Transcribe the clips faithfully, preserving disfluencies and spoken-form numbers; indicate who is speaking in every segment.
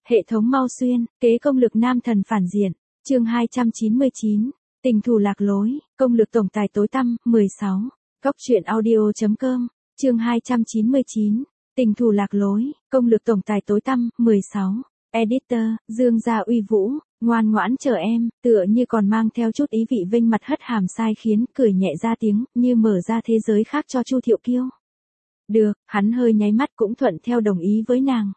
Speaker 1: Hệ thống mau xuyên, kế công lực nam thần phản diện. Chương hai trăm chín mươi chín. Tình thù lạc lối, công lực tổng tài tối tăm. mười sáu. Cóc truyện audio chấm com. Chương hai trăm chín mươi chín. Tình thù lạc lối, công lực tổng tài tối tăm. mười sáu. Editor, Dương gia uy vũ, ngoan ngoãn chờ em, tựa như còn mang theo chút ý vị vinh mặt hất hàm sai khiến, cười nhẹ ra tiếng, như mở ra thế giới khác cho Chu Thiệu Kiêu. Được, hắn hơi nháy mắt cũng thuận theo đồng ý với nàng.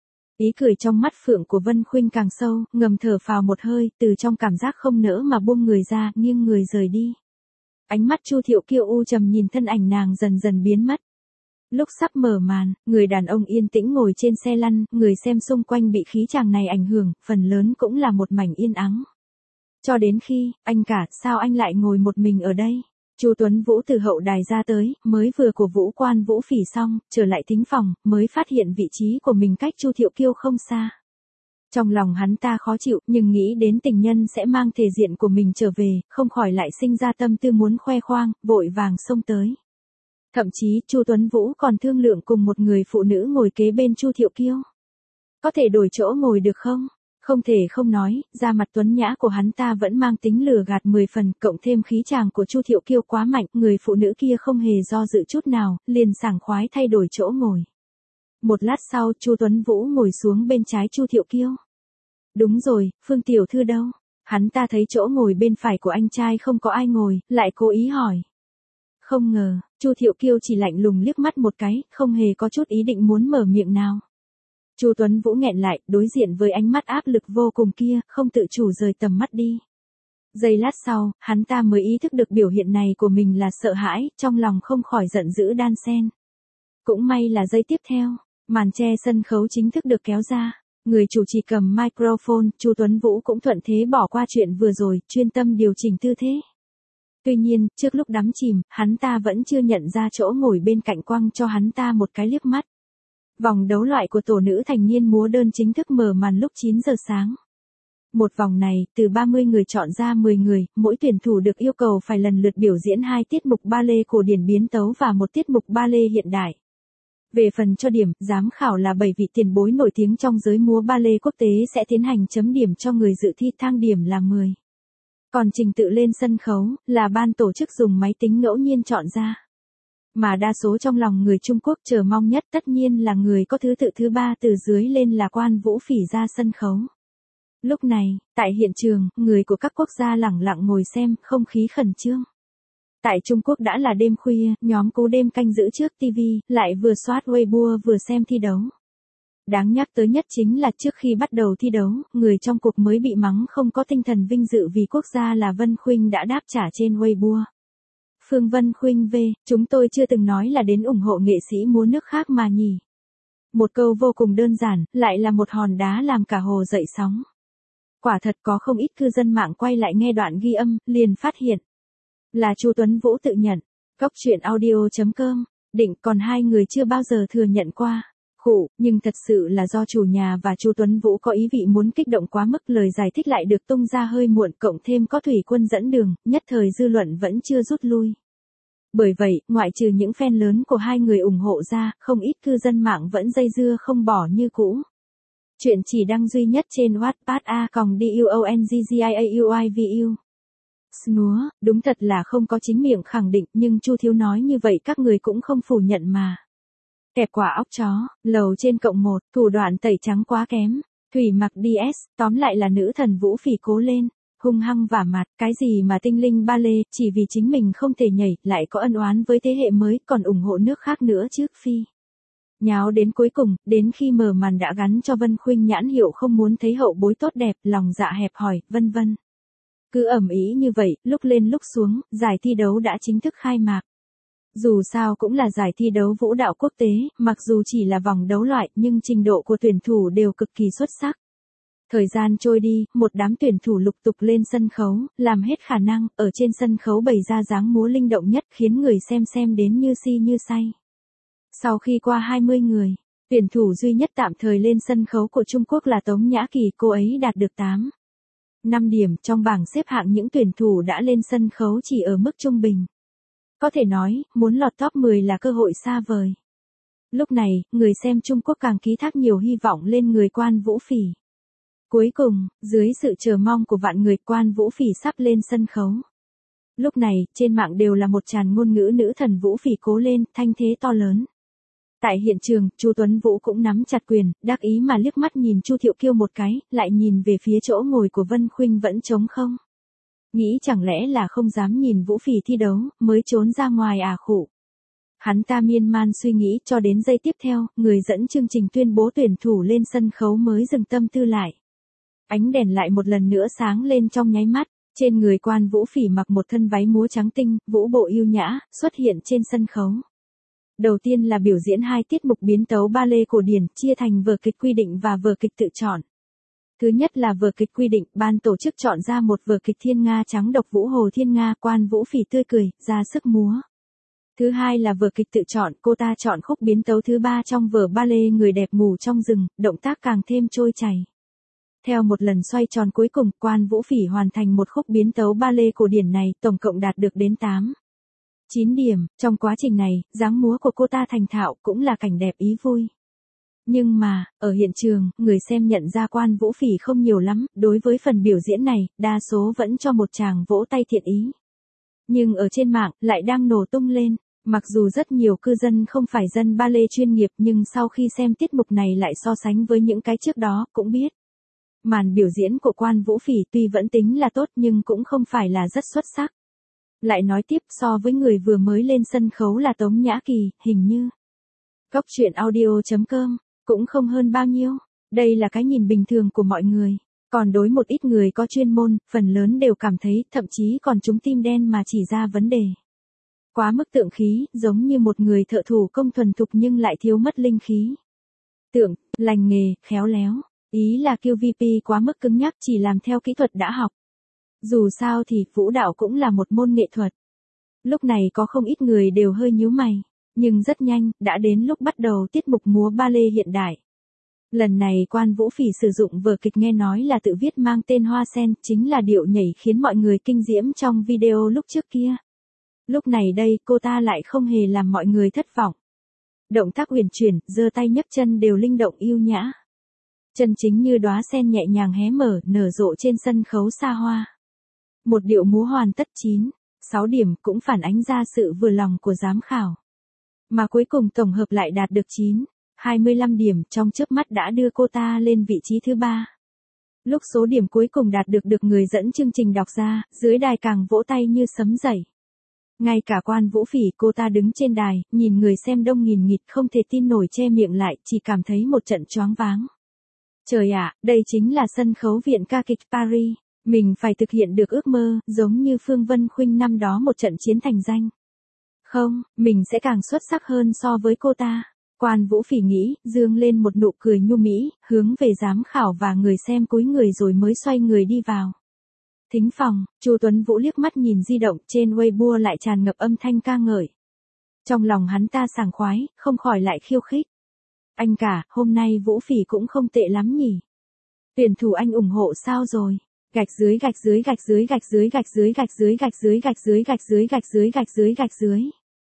Speaker 1: Ý cười trong mắt phượng của Vân Khuynh càng sâu, ngầm thở phào một hơi, từ trong cảm giác không nỡ mà buông người ra, nghiêng người rời đi. Ánh mắt Chu Thiệu Kiêu u trầm nhìn thân ảnh nàng dần dần biến mất. Lúc sắp mở màn, người đàn ông yên tĩnh ngồi trên xe lăn, người xem xung quanh bị khí chàng này ảnh hưởng, phần lớn cũng là một mảnh yên ắng. Cho đến khi, anh cả, sao anh lại ngồi một mình ở đây? Chu Tuấn Vũ từ hậu đài ra tới, mới vừa của Vũ Quan Vũ Phỉ xong, trở lại thính phòng, mới phát hiện vị trí của mình cách Chu Thiệu Kiêu không xa. Trong lòng hắn ta khó chịu, nhưng nghĩ đến tình nhân sẽ mang thể diện của mình trở về, không khỏi lại sinh ra tâm tư muốn khoe khoang, vội vàng xông tới. Thậm chí, Chu Tuấn Vũ còn thương lượng cùng một người phụ nữ ngồi kế bên Chu Thiệu Kiêu. Có thể đổi chỗ ngồi được không? Không thể không nói, da mặt tuấn nhã của hắn ta vẫn mang tính lừa gạt mười phần, cộng thêm khí chàng của Chu Thiệu Kiêu quá mạnh, người phụ nữ kia không hề do dự chút nào, liền sảng khoái thay đổi chỗ ngồi. Một lát sau, Chu Tuấn Vũ ngồi xuống bên trái Chu Thiệu Kiêu. Đúng rồi, Phương tiểu thư đâu? Hắn ta thấy chỗ ngồi bên phải của anh trai không có ai ngồi, lại cố ý hỏi. Không ngờ, Chu Thiệu Kiêu chỉ lạnh lùng liếc mắt một cái, không hề có chút ý định muốn mở miệng nào. Chu Tuấn Vũ nghẹn lại, đối diện với ánh mắt áp lực vô cùng kia, không tự chủ rời tầm mắt đi. Giây lát sau, hắn ta mới ý thức được biểu hiện này của mình là sợ hãi, trong lòng không khỏi giận dữ đan sen. Cũng may là giây tiếp theo, màn che sân khấu chính thức được kéo ra. Người chủ trì cầm microphone, Chu Tuấn Vũ cũng thuận thế bỏ qua chuyện vừa rồi, chuyên tâm điều chỉnh tư thế. Tuy nhiên, trước lúc đắm chìm, hắn ta vẫn chưa nhận ra chỗ ngồi bên cạnh quăng cho hắn ta một cái liếc mắt. Vòng đấu loại của tổ nữ thành niên múa đơn chính thức mở màn lúc chín giờ sáng. Một vòng này, từ ba mươi người chọn ra mười người, mỗi tuyển thủ được yêu cầu phải lần lượt biểu diễn hai tiết mục ba lê cổ điển biến tấu và một tiết mục ba lê hiện đại. Về phần cho điểm, giám khảo là bảy vị tiền bối nổi tiếng trong giới múa ba lê quốc tế sẽ tiến hành chấm điểm cho người dự thi, thang điểm là mười. Còn trình tự lên sân khấu, là ban tổ chức dùng máy tính ngẫu nhiên chọn ra. Mà đa số trong lòng người Trung Quốc chờ mong nhất tất nhiên là người có thứ tự thứ ba từ dưới lên là Quan Vũ Phỉ ra sân khấu. Lúc này, tại hiện trường, người của các quốc gia lẳng lặng ngồi xem, không khí khẩn trương. Tại Trung Quốc đã là đêm khuya, nhóm Cú Đêm canh giữ trước ti vi, lại vừa soát Weibo vừa xem thi đấu. Đáng nhắc tới nhất chính là trước khi bắt đầu thi đấu, người trong cuộc mới bị mắng không có tinh thần vinh dự vì quốc gia là Vân Khuynh đã đáp trả trên Weibo. Phương Vân Khuynh về, chúng tôi chưa từng nói là đến ủng hộ nghệ sĩ múa nước khác mà nhỉ. Một câu vô cùng đơn giản, lại là một hòn đá làm cả hồ dậy sóng. Quả thật có không ít cư dân mạng quay lại nghe đoạn ghi âm, liền phát hiện. Là Chu Tuấn Vũ tự nhận. Cóc truyện audio chấm com, định còn hai người chưa bao giờ thừa nhận qua. Khụ, nhưng thật sự là do chủ nhà và Chu Tuấn Vũ có ý vị muốn kích động quá mức, lời giải thích lại được tung ra hơi muộn, cộng thêm có Thủy Quân dẫn đường, nhất thời dư luận vẫn chưa rút lui. Bởi vậy, ngoại trừ những fan lớn của hai người ủng hộ ra, không ít cư dân mạng vẫn dây dưa không bỏ như cũ. Chuyện chỉ đăng duy nhất trên Wattpad a còng duonggiaiauivu. Snúa, đúng thật là không có chính miệng khẳng định, nhưng Chu Thiếu nói như vậy các người cũng không phủ nhận mà. Kẹp quả óc chó, lầu trên cộng một, thủ đoạn tẩy trắng quá kém. Thủy mặc đê ét, tóm lại là nữ thần Vũ Phỉ cố lên, hung hăng vả mặt, cái gì mà tinh linh ba lê, chỉ vì chính mình không thể nhảy, lại có ân oán với thế hệ mới, còn ủng hộ nước khác nữa chứ phi. Nháo đến cuối cùng, đến khi mở màn đã gắn cho Vân Khuynh nhãn hiệu không muốn thấy hậu bối tốt đẹp, lòng dạ hẹp hòi, vân vân. Cứ ầm ĩ như vậy, lúc lên lúc xuống, giải thi đấu đã chính thức khai mạc. Dù sao cũng là giải thi đấu vũ đạo quốc tế, mặc dù chỉ là vòng đấu loại, nhưng trình độ của tuyển thủ đều cực kỳ xuất sắc. Thời gian trôi đi, một đám tuyển thủ lục tục lên sân khấu, làm hết khả năng, ở trên sân khấu bày ra dáng múa linh động nhất, khiến người xem xem đến như si như say. Sau khi qua hai mươi người, tuyển thủ duy nhất tạm thời lên sân khấu của Trung Quốc là Tống Nhã Kỳ, cô ấy đạt được tám. năm điểm, trong bảng xếp hạng những tuyển thủ đã lên sân khấu chỉ ở mức trung bình. Có thể nói, muốn lọt top mười là cơ hội xa vời. Lúc này, người xem Trung Quốc càng ký thác nhiều hy vọng lên người Quan Vũ Phỉ. Cuối cùng, dưới sự chờ mong của vạn người, Quan Vũ Phỉ sắp lên sân khấu. Lúc này, trên mạng đều là một tràn ngôn ngữ nữ thần Vũ Phỉ cố lên, thanh thế to lớn. Tại hiện trường, Chu Tuấn Vũ cũng nắm chặt quyền, đắc ý mà liếc mắt nhìn Chu Thiệu Kiêu một cái, lại nhìn về phía chỗ ngồi của Vân Khuynh vẫn trống không. Nghĩ chẳng lẽ là không dám nhìn Vũ Phỉ thi đấu, mới trốn ra ngoài à khụ. Hắn ta miên man suy nghĩ cho đến giây tiếp theo, người dẫn chương trình tuyên bố tuyển thủ lên sân khấu mới dừng tâm tư lại. Ánh đèn lại một lần nữa sáng lên trong nháy mắt, trên người Quan Vũ Phỉ mặc một thân váy múa trắng tinh, vũ bộ yêu nhã, xuất hiện trên sân khấu. Đầu tiên là biểu diễn hai tiết mục biến tấu ba lê cổ điển, chia thành vở kịch quy định và vở kịch tự chọn. Thứ nhất là vở kịch quy định, ban tổ chức chọn ra một vở kịch Thiên Nga trắng độc Vũ Hồ Thiên Nga, Quan Vũ Phỉ tươi cười, ra sức múa. Thứ hai là vở kịch tự chọn, cô ta chọn khúc biến tấu thứ ba trong vở ba lê Người đẹp ngủ trong rừng, động tác càng thêm trôi chảy. Theo một lần xoay tròn cuối cùng, Quan Vũ Phỉ hoàn thành một khúc biến tấu ba lê cổ điển này, tổng cộng đạt được đến tám, chín điểm. Trong quá trình này, dáng múa của cô ta thành thạo, cũng là cảnh đẹp ý vui. Nhưng mà, ở hiện trường, người xem nhận ra Quan Vũ Phỉ không nhiều lắm, đối với phần biểu diễn này, đa số vẫn cho một tràng vỗ tay thiện ý. Nhưng ở trên mạng, lại đang nổ tung lên. Mặc dù rất nhiều cư dân không phải dân ba lê chuyên nghiệp, nhưng sau khi xem tiết mục này lại so sánh với những cái trước đó, cũng biết. Màn biểu diễn của Quan Vũ Phỉ tuy vẫn tính là tốt nhưng cũng không phải là rất xuất sắc. Lại nói tiếp, so với người vừa mới lên sân khấu là Tống Nhã Kỳ, hình như Cóc truyện audio chấm com, cũng không hơn bao nhiêu. Đây là cái nhìn bình thường của mọi người. Còn đối một ít người có chuyên môn, phần lớn đều cảm thấy, thậm chí còn trúng tim đen mà chỉ ra vấn đề. Quá mức tượng khí, giống như một người thợ thủ công thuần thục nhưng lại thiếu mất linh khí. Tượng, lành nghề, khéo léo. Ý là quy vê pê quá mức cứng nhắc, chỉ làm theo kỹ thuật đã học. Dù sao thì, vũ đạo cũng là một môn nghệ thuật. Lúc này có không ít người đều hơi nhíu mày. Nhưng rất nhanh, đã đến lúc bắt đầu tiết mục múa ba lê hiện đại. Lần này Quan Vũ Phỉ sử dụng vở kịch nghe nói là tự viết mang tên Hoa Sen, chính là điệu nhảy khiến mọi người kinh diễm trong video lúc trước kia. Lúc này đây, cô ta lại không hề làm mọi người thất vọng. Động tác uyển chuyển, giơ tay nhấc chân đều linh động yêu nhã. Chân chính như đóa sen nhẹ nhàng hé mở, nở rộ trên sân khấu xa hoa. Một điệu múa hoàn tất chín, sáu điểm cũng phản ánh ra sự vừa lòng của giám khảo. Mà cuối cùng tổng hợp lại đạt được chín, hai mươi lăm điểm, trong chớp mắt đã đưa cô ta lên vị trí thứ ba. Lúc số điểm cuối cùng đạt được được người dẫn chương trình đọc ra, dưới đài càng vỗ tay như sấm dậy. Ngay cả Quan Vũ Phỉ, cô ta đứng trên đài, nhìn người xem đông nghìn nghịt không thể tin nổi, che miệng lại, chỉ cảm thấy một trận choáng váng. Trời ạ, đây chính là sân khấu Viện ca kịch Paris, mình phải thực hiện được ước mơ, giống như Phương Vân Khuynh năm đó một trận chiến thành danh. Không, mình sẽ càng xuất sắc hơn so với cô ta. Quan Vũ Phỉ nghĩ, dương lên một nụ cười nhu mỹ, hướng về giám khảo và người xem cúi người rồi mới xoay người đi vào thính phòng. Chu Tuấn Vũ liếc mắt nhìn di động, trên Weibo lại tràn ngập âm thanh ca ngợi. Trong lòng hắn ta sảng khoái, không khỏi lại khiêu khích. Anh cả, hôm nay Vũ Phỉ cũng không tệ lắm nhỉ. Tuyển thủ anh ủng hộ sao rồi? Gạch dưới gạch dưới gạch dưới gạch dưới gạch dưới gạch dưới gạch dưới gạch dưới gạch dưới gạch dưới gạch dưới gạch dưới.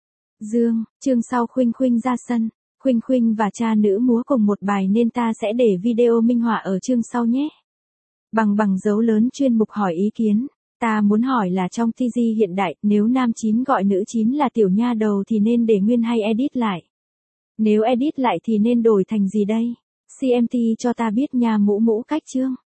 Speaker 1: Dương, chương sau Khuynh Khuynh ra sân. Khuynh Khuynh và cha nữ múa cùng một bài nên ta sẽ để video minh họa ở chương sau nhé. Bằng bằng dấu lớn chuyên mục hỏi ý kiến. Ta muốn hỏi là trong ti gi hiện đại, nếu nam chín gọi nữ chín là tiểu nha đầu thì nên để nguyên hay edit lại? Nếu edit lại thì nên đổi thành gì đây? xê em tê cho ta biết nha mũ mũ cách chương.